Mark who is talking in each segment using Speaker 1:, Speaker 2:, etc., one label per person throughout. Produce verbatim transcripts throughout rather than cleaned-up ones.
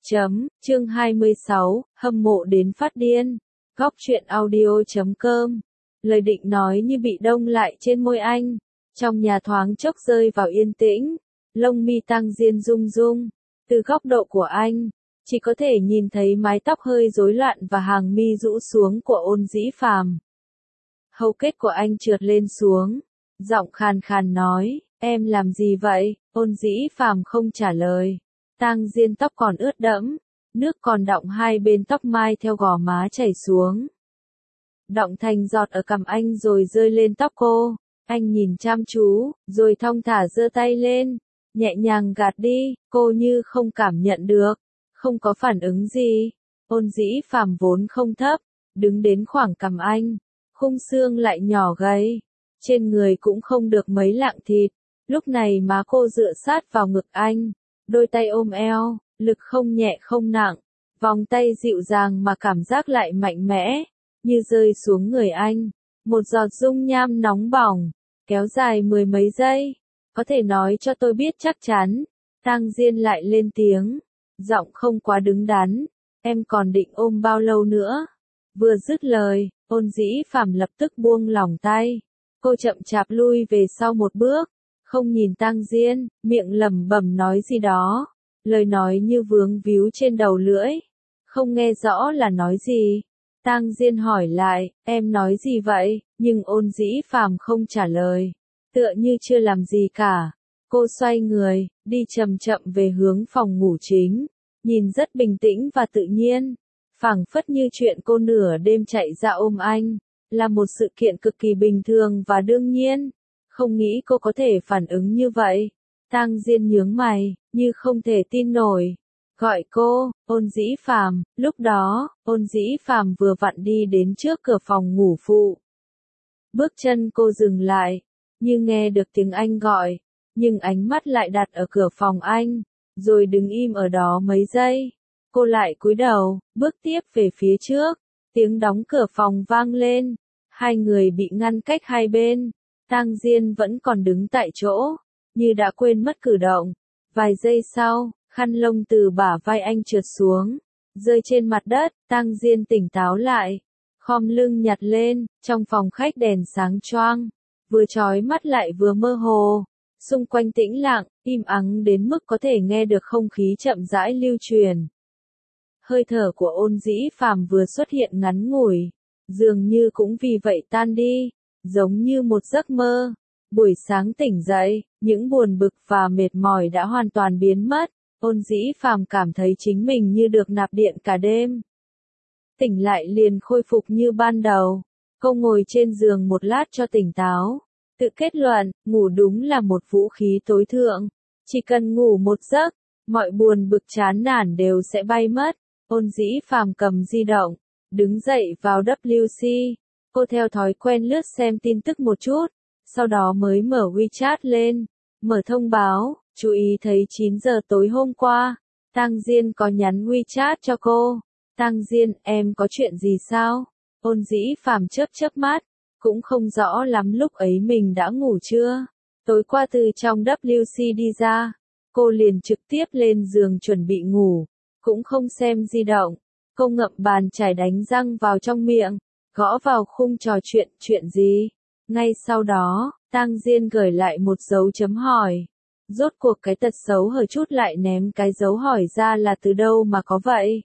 Speaker 1: Chấm, chương hai mươi sáu, hâm mộ đến phát điên. Góc truyện audio chấm com. Lời định nói như bị đông lại trên môi anh. Trong nhà thoáng chốc rơi vào yên tĩnh. Lông mi Tang Diên rung rung. Từ góc độ của anh, chỉ có thể nhìn thấy mái tóc hơi rối loạn và hàng mi rũ xuống của Ôn Dĩ Phàm. Hầu kết của anh trượt lên xuống. Giọng khàn khàn nói, em làm gì vậy? Ôn Dĩ Phàm không trả lời. Tang Diên tóc còn ướt đẫm, nước còn đọng hai bên tóc mai theo gò má chảy xuống. Đọng thành giọt ở cằm anh rồi rơi lên tóc cô. Anh nhìn chăm chú, rồi thong thả giơ tay lên, nhẹ nhàng gạt đi, cô như không cảm nhận được, không có phản ứng gì. Ôn Dĩ Phàm vốn không thấp, đứng đến khoảng cằm anh, khung xương lại nhỏ gầy, trên người cũng không được mấy lạng thịt. Lúc này má cô dựa sát vào ngực anh, đôi tay ôm eo, lực không nhẹ không nặng, vòng tay dịu dàng mà cảm giác lại mạnh mẽ, như rơi xuống người anh. Một giọt dung nham nóng bỏng, kéo dài mười mấy giây. Có thể nói cho tôi biết chắc chắn. Tang Diên lại lên tiếng, giọng không quá đứng đắn, em còn định ôm bao lâu nữa? Vừa dứt lời, Ôn Dĩ Phàm lập tức buông lỏng tay. Cô chậm chạp lui về sau một bước, không nhìn Tang Diên, miệng lẩm bẩm nói gì đó, lời nói như vướng víu trên đầu lưỡi, không nghe rõ là nói gì. Tang Diên hỏi lại, em nói gì vậy? Nhưng Ôn Dĩ Phàm không trả lời, tựa như chưa làm gì cả. Cô xoay người, đi chậm chậm về hướng phòng ngủ chính, nhìn rất bình tĩnh và tự nhiên, phảng phất như chuyện cô nửa đêm chạy ra ôm anh, là một sự kiện cực kỳ bình thường và đương nhiên. Không nghĩ cô có thể phản ứng như vậy. Tang Diên nhướng mày, như không thể tin nổi. Gọi cô, Ôn Dĩ Phàm. Lúc đó, Ôn Dĩ Phàm vừa vặn đi đến trước cửa phòng ngủ phụ. Bước chân cô dừng lại, như nghe được tiếng anh gọi, nhưng ánh mắt lại đặt ở cửa phòng anh, rồi đứng im ở đó mấy giây. Cô lại cúi đầu, bước tiếp về phía trước, tiếng đóng cửa phòng vang lên, hai người bị ngăn cách hai bên. Tang Diên vẫn còn đứng tại chỗ, như đã quên mất cử động. Vài giây sau, khăn lông từ bả vai anh trượt xuống, rơi trên mặt đất. Tang Diên tỉnh táo lại, khom lưng nhặt lên. Trong phòng khách đèn sáng choang, vừa chói mắt lại vừa mơ hồ. Xung quanh tĩnh lặng, im ắng đến mức có thể nghe được không khí chậm rãi lưu truyền. Hơi thở của Ôn Dĩ Phàm vừa xuất hiện ngắn ngủi, dường như cũng vì vậy tan đi, giống như một giấc mơ. Buổi sáng tỉnh dậy, những buồn bực và mệt mỏi đã hoàn toàn biến mất. Ôn Dĩ Phàm cảm thấy chính mình như được nạp điện cả đêm. Tỉnh lại liền khôi phục như ban đầu. Cô ngồi trên giường một lát cho tỉnh táo, tự kết luận, ngủ đúng là một vũ khí tối thượng. Chỉ cần ngủ một giấc, mọi buồn bực chán nản đều sẽ bay mất. Ôn Dĩ Phàm cầm di động, đứng dậy vào W C. Cô theo thói quen lướt xem tin tức một chút, sau đó mới mở WeChat lên, mở thông báo, chú ý thấy chín giờ tối hôm qua, Tang Diên có nhắn WeChat cho cô. Tang Diên, em có chuyện gì sao? Ôn Dĩ Phàm chớp chớp mắt, cũng không rõ lắm lúc ấy mình đã ngủ chưa. Tối qua từ trong W C đi ra, cô liền trực tiếp lên giường chuẩn bị ngủ, cũng không xem di động. Cô ngậm bàn chải đánh răng vào trong miệng, gõ vào khung trò chuyện, chuyện gì? Ngay sau đó, Tang Diên gửi lại một dấu chấm hỏi. Rốt cuộc cái tật xấu hở chút lại ném cái dấu hỏi ra là từ đâu mà có vậy?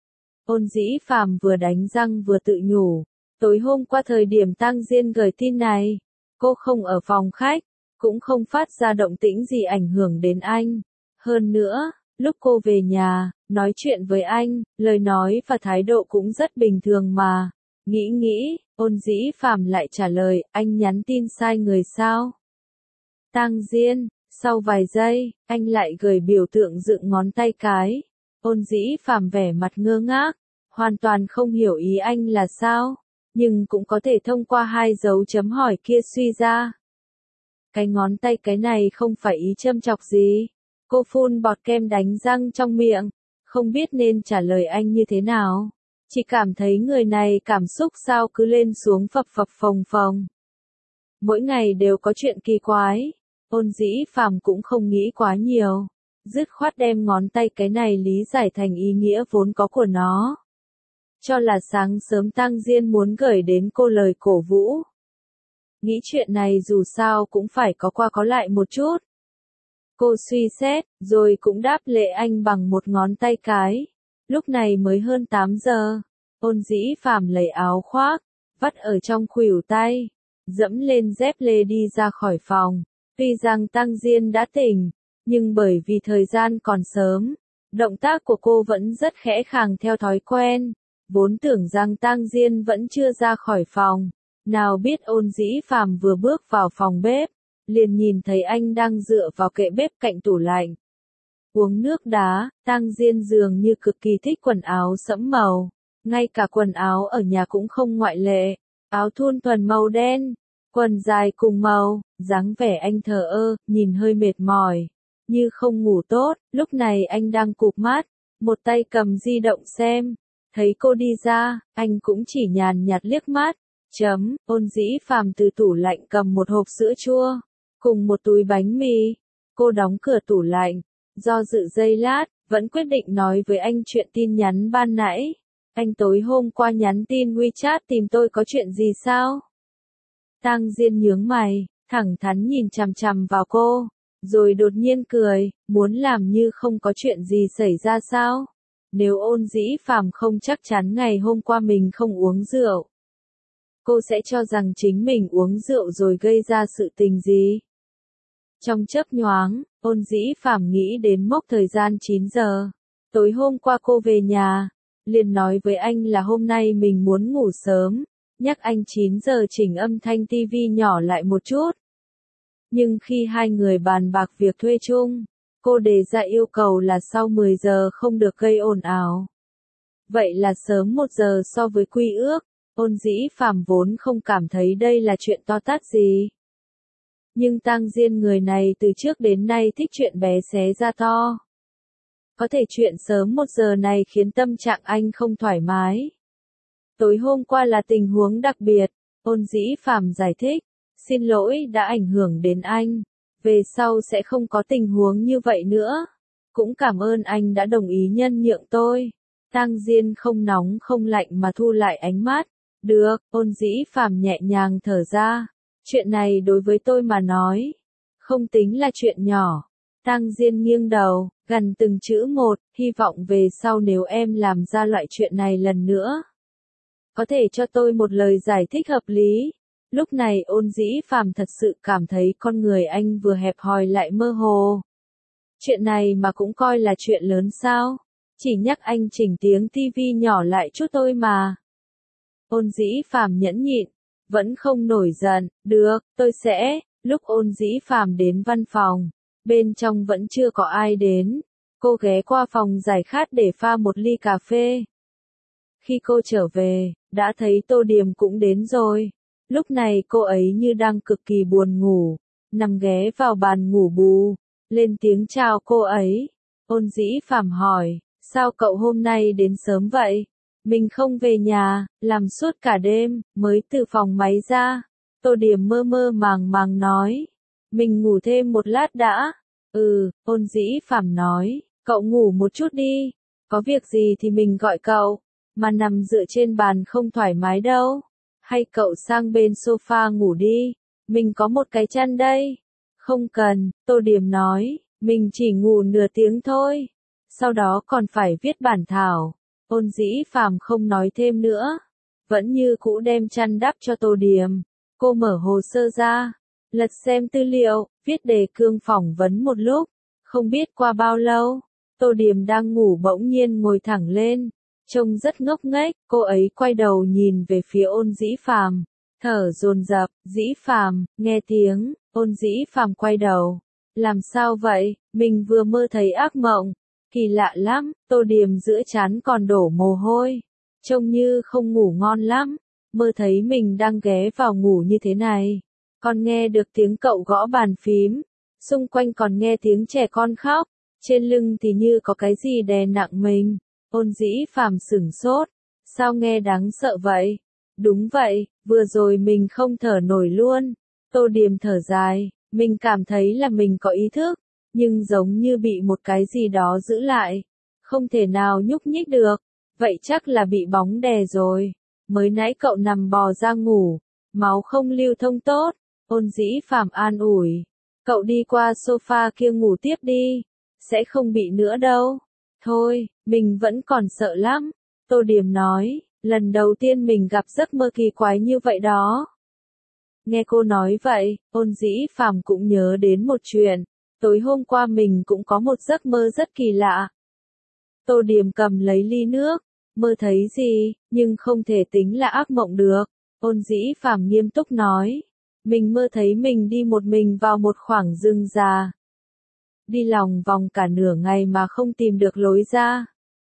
Speaker 1: Ôn Dĩ Phàm vừa đánh răng vừa tự nhủ. Tối hôm qua thời điểm Tang Diên gửi tin này, cô không ở phòng khách, cũng không phát ra động tĩnh gì ảnh hưởng đến anh. Hơn nữa, lúc cô về nhà, nói chuyện với anh, lời nói và thái độ cũng rất bình thường mà. Nghĩ nghĩ, Ôn Dĩ Phàm lại trả lời, anh nhắn tin sai người sao? Tang Diên, sau vài giây, anh lại gửi biểu tượng dựng ngón tay cái. Ôn Dĩ Phàm vẻ mặt ngơ ngác, hoàn toàn không hiểu ý anh là sao, nhưng cũng có thể thông qua hai dấu chấm hỏi kia suy ra. Cái ngón tay cái này không phải ý châm chọc gì. Cô phun bọt kem đánh răng trong miệng, không biết nên trả lời anh như thế nào. Chỉ cảm thấy người này cảm xúc sao cứ lên xuống phập phập phồng phồng. Mỗi ngày đều có chuyện kỳ quái. Ôn Dĩ Phàm cũng không nghĩ quá nhiều. dứt khoát đem ngón tay cái này lý giải thành ý nghĩa vốn có của nó. Cho là sáng sớm Tang Diên muốn gửi đến cô lời cổ vũ. Nghĩ chuyện này dù sao cũng phải có qua có lại một chút. Cô suy xét, rồi cũng đáp lễ anh bằng một ngón tay cái. Lúc này mới hơn tám giờ, Ôn Dĩ Phàm lấy áo khoác, vắt ở trong khuỷu tay, dẫm lên dép lê đi ra khỏi phòng. Tuy rằng Tang Diên đã tỉnh, nhưng bởi vì thời gian còn sớm, động tác của cô vẫn rất khẽ khàng theo thói quen. Vốn tưởng rằng Tang Diên vẫn chưa ra khỏi phòng, nào biết Ôn Dĩ Phàm vừa bước vào phòng bếp, liền nhìn thấy anh đang dựa vào kệ bếp cạnh tủ lạnh. Uống nước đá, Tang Diên dường như cực kỳ thích quần áo sẫm màu, ngay cả quần áo ở nhà cũng không ngoại lệ, áo thun thuần màu đen, quần dài cùng màu, dáng vẻ anh thờ ơ, nhìn hơi mệt mỏi, như không ngủ tốt. Lúc này anh đang cụp mắt, một tay cầm di động xem, thấy cô đi ra, anh cũng chỉ nhàn nhạt liếc mắt. Chấm, Ôn Dĩ Phàm từ tủ lạnh cầm một hộp sữa chua, cùng một túi bánh mì. Cô đóng cửa tủ lạnh, do dự giây lát, vẫn quyết định nói với anh chuyện tin nhắn ban nãy. Anh tối hôm qua nhắn tin WeChat tìm tôi có chuyện gì sao? Tang Diên nhướng mày, thẳng thắn nhìn chằm chằm vào cô, rồi đột nhiên cười, muốn làm như không có chuyện gì xảy ra sao? Nếu Ôn Dĩ Phàm không chắc chắn ngày hôm qua mình không uống rượu, cô sẽ cho rằng chính mình uống rượu rồi gây ra sự tình gì. Trong chớp nhoáng, Ôn Dĩ Phàm nghĩ đến mốc thời gian chín giờ. Tối hôm qua cô về nhà, liền nói với anh là hôm nay mình muốn ngủ sớm, nhắc anh chín giờ chỉnh âm thanh tivi nhỏ lại một chút. Nhưng khi hai người bàn bạc việc thuê chung, cô đề ra yêu cầu là sau mười giờ không được gây ồn ào. Vậy là sớm một giờ so với quy ước. Ôn Dĩ Phàm vốn không cảm thấy đây là chuyện to tát gì. Nhưng Tang Diên người này từ trước đến nay thích chuyện bé xé ra to. Có thể chuyện sớm một giờ này khiến tâm trạng anh không thoải mái. Tối hôm qua là tình huống đặc biệt, Ôn Dĩ Phàm giải thích, xin lỗi đã ảnh hưởng đến anh, về sau sẽ không có tình huống như vậy nữa. Cũng cảm ơn anh đã đồng ý nhân nhượng tôi. Tang Diên không nóng không lạnh mà thu lại ánh mắt. Được, Ôn Dĩ Phàm nhẹ nhàng thở ra. Chuyện này đối với tôi mà nói, không tính là chuyện nhỏ. Tang Diên nghiêng đầu, gần từng chữ một, hy vọng về sau nếu em làm ra loại chuyện này lần nữa, có thể cho tôi một lời giải thích hợp lý. Lúc này Ôn Dĩ Phàm thật sự cảm thấy con người anh vừa hẹp hòi lại mơ hồ. Chuyện này mà cũng coi là chuyện lớn sao? Chỉ nhắc anh chỉnh tiếng tivi nhỏ lại chút thôi mà. Ôn Dĩ Phàm nhẫn nhịn, vẫn không nổi giận. Được, tôi sẽ. Lúc Ôn Dĩ Phàm đến văn phòng, bên trong vẫn chưa có ai đến. Cô ghé qua phòng giải khát để pha một ly cà phê. Khi cô trở về, đã thấy Tô Điềm cũng đến rồi. Lúc này cô ấy như đang cực kỳ buồn ngủ, nằm ghé vào bàn ngủ bù, lên tiếng chào cô ấy. Ôn Dĩ Phàm hỏi, sao cậu hôm nay đến sớm vậy? Mình không về nhà, làm suốt cả đêm, mới từ phòng máy ra. Tô Điềm mơ mơ màng màng nói, mình ngủ thêm một lát đã. Ừ, Ôn Dĩ Phàm nói, cậu ngủ một chút đi, có việc gì thì mình gọi cậu, mà nằm dựa trên bàn không thoải mái đâu. Hay cậu sang bên sofa ngủ đi, mình có một cái chăn đây. Không cần, Tô Điềm nói, mình chỉ ngủ nửa tiếng thôi, sau đó còn phải viết bản thảo. Ôn Dĩ Phàm không nói thêm nữa, vẫn như cũ đem chăn đắp cho Tô Điềm. Cô mở hồ sơ ra, lật xem tư liệu, viết đề cương phỏng vấn một lúc. Không biết qua bao lâu, Tô Điềm đang ngủ bỗng nhiên ngồi thẳng lên, trông rất ngốc nghếch. Cô ấy quay đầu nhìn về phía Ôn Dĩ Phàm, thở dồn dập. Dĩ Phàm, nghe tiếng. Ôn Dĩ Phàm quay đầu, làm sao vậy? Mình vừa mơ thấy ác mộng. Kỳ lạ lắm. Tô Điềm giữa trán còn đổ mồ hôi, trông như không ngủ ngon lắm. Mơ thấy mình đang ghé vào ngủ như thế này, còn nghe được tiếng cậu gõ bàn phím, xung quanh còn nghe tiếng trẻ con khóc, trên lưng thì như có cái gì đè nặng mình. Ôn Dĩ Phàm sửng sốt, sao nghe đáng sợ vậy? Đúng vậy, vừa rồi mình không thở nổi luôn. Tô Điềm thở dài, mình cảm thấy là mình có ý thức, nhưng giống như bị một cái gì đó giữ lại, không thể nào nhúc nhích được, vậy chắc là bị bóng đè rồi. Mới nãy cậu nằm bò ra ngủ, máu không lưu thông tốt, Ôn Dĩ Phàm an ủi. Cậu đi qua sofa kia ngủ tiếp đi, sẽ không bị nữa đâu. Thôi, mình vẫn còn sợ lắm, Tô Điềm nói, lần đầu tiên mình gặp giấc mơ kỳ quái như vậy đó. Nghe cô nói vậy, Ôn Dĩ Phàm cũng nhớ đến một chuyện, tối hôm qua mình cũng có một giấc mơ rất kỳ lạ. Tô Điềm cầm lấy ly nước, mơ thấy gì, nhưng không thể tính là ác mộng được. Ôn Dĩ Phàm nghiêm túc nói, mình mơ thấy mình đi một mình vào một khoảng rừng già. Đi lòng vòng cả nửa ngày mà không tìm được lối ra.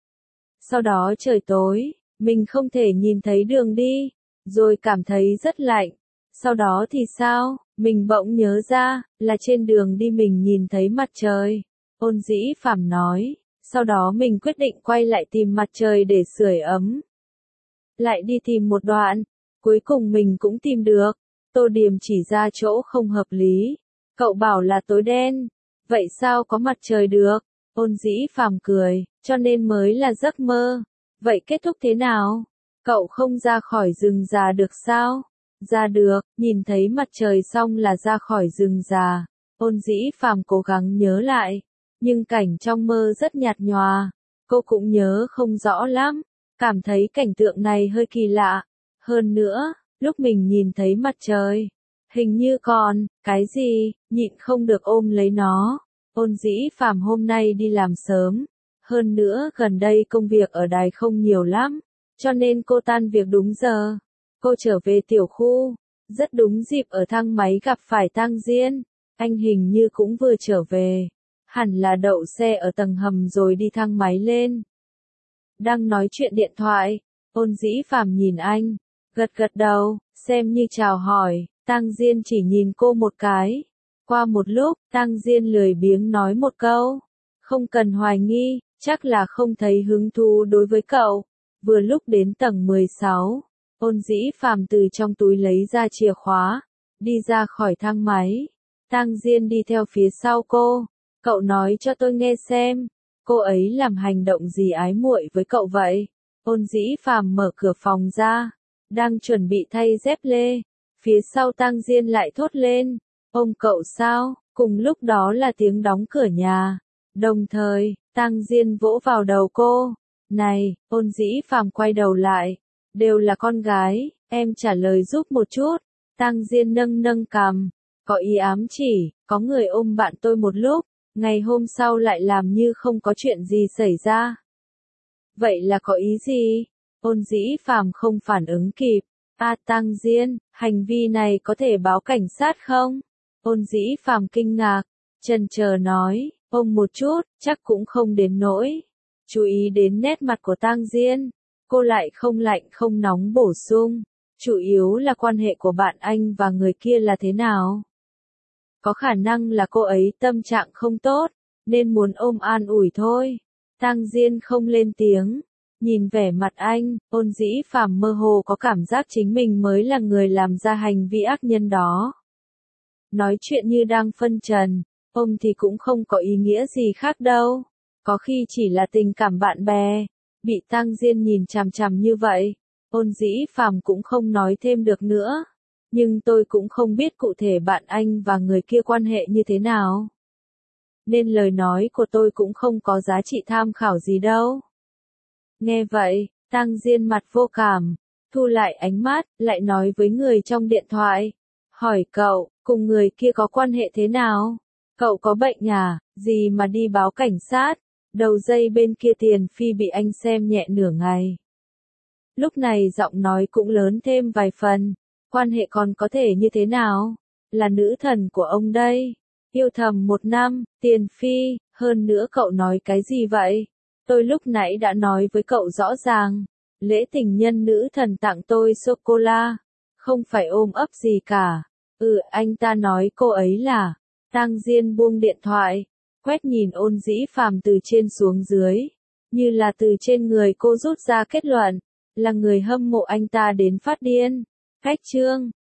Speaker 1: Sau đó trời tối, mình không thể nhìn thấy đường đi, rồi cảm thấy rất lạnh. Sau đó thì sao, mình bỗng nhớ ra, là trên đường đi mình nhìn thấy mặt trời. Ôn Dĩ Phàm nói, sau đó mình quyết định quay lại tìm mặt trời để sưởi ấm. Lại đi tìm một đoạn, cuối cùng mình cũng tìm được. Tô Điềm chỉ ra chỗ không hợp lý. Cậu bảo là tối đen, vậy sao có mặt trời được? Ôn Dĩ Phàm cười, cho nên mới là giấc mơ. Vậy kết thúc thế nào? Cậu không ra khỏi rừng già được sao? Ra được, nhìn thấy mặt trời xong là ra khỏi rừng già. Ôn Dĩ Phàm cố gắng nhớ lại, nhưng cảnh trong mơ rất nhạt nhòa. Cô cũng nhớ không rõ lắm, cảm thấy cảnh tượng này hơi kỳ lạ. Hơn nữa, lúc mình nhìn thấy mặt trời, hình như còn, cái gì, nhịn không được ôm lấy nó. Ôn Dĩ Phàm hôm nay đi làm sớm, hơn nữa gần đây công việc ở đài không nhiều lắm, cho nên cô tan việc đúng giờ. Cô trở về tiểu khu, rất đúng dịp ở thang máy gặp phải Tang Diên, anh hình như cũng vừa trở về, hẳn là đậu xe ở tầng hầm rồi đi thang máy lên. Đang nói chuyện điện thoại, Ôn Dĩ Phàm nhìn anh, gật gật đầu, xem như chào hỏi. Tang Diên chỉ nhìn cô một cái. Qua một lúc, Tang Diên lười biếng nói một câu, không cần hoài nghi, chắc là không thấy hứng thú đối với cậu. Vừa lúc đến tầng mười sáu, Ôn Dĩ Phàm từ trong túi lấy ra chìa khóa, đi ra khỏi thang máy. Tang Diên đi theo phía sau cô. Cậu nói cho tôi nghe xem, cô ấy làm hành động gì ái muội với cậu vậy? Ôn Dĩ Phàm mở cửa phòng ra, đang chuẩn bị thay dép lê. Phía sau Tang Diên lại thốt lên, ôm cậu sao? Cùng lúc đó là tiếng đóng cửa nhà. Đồng thời, Tang Diên vỗ vào đầu cô. Này, Ôn Dĩ Phàm quay đầu lại. Đều là con gái, em trả lời giúp một chút. Tang Diên nâng nâng cằm, có ý ám chỉ, có người ôm bạn tôi một lúc, ngày hôm sau lại làm như không có chuyện gì xảy ra. Vậy là có ý gì? Ôn Dĩ Phàm không phản ứng kịp. A Tang Diên, hành vi này có thể báo cảnh sát không? Ôn Dĩ Phàm kinh ngạc, chần chờ nói, ôm một chút, chắc cũng không đến nỗi. Chú ý đến nét mặt của Tang Diên, cô lại không lạnh không nóng bổ sung, chủ yếu là quan hệ của bạn anh và người kia là thế nào? Có khả năng là cô ấy tâm trạng không tốt, nên muốn ôm an ủi thôi. Tang Diên không lên tiếng. Nhìn vẻ mặt anh, Ôn Dĩ Phàm mơ hồ có cảm giác chính mình mới là người làm ra hành vi ác nhân đó. Nói chuyện như đang phân trần, ôm thì cũng không có ý nghĩa gì khác đâu. Có khi chỉ là tình cảm bạn bè. Bị Tang Diên nhìn chằm chằm như vậy, Ôn Dĩ Phàm cũng không nói thêm được nữa. Nhưng tôi cũng không biết cụ thể bạn anh và người kia quan hệ như thế nào. Nên lời nói của tôi cũng không có giá trị tham khảo gì đâu. Nghe vậy, Tang Diên mặt vô cảm, thu lại ánh mắt, lại nói với người trong điện thoại. Hỏi cậu, cùng người kia có quan hệ thế nào? Cậu có bệnh à, gì mà đi báo cảnh sát? Đầu dây bên kia Tiền Phi bị anh xem nhẹ nửa ngày. Lúc này giọng nói cũng lớn thêm vài phần. Quan hệ còn có thể như thế nào? Là nữ thần của ông đây. Yêu thầm một năm, Tiền Phi, hơn nữa cậu nói cái gì vậy? Tôi lúc nãy đã nói với cậu rõ ràng. Lễ tình nhân nữ thần tặng tôi sô-cô-la. Không phải ôm ấp gì cả. Ừ, anh ta nói cô ấy là. Tang Diên buông điện thoại, quét nhìn Ôn Dĩ Phàm từ trên xuống dưới. Như là từ trên người cô rút ra kết luận. Là người hâm mộ anh ta đến phát điên. Cách chương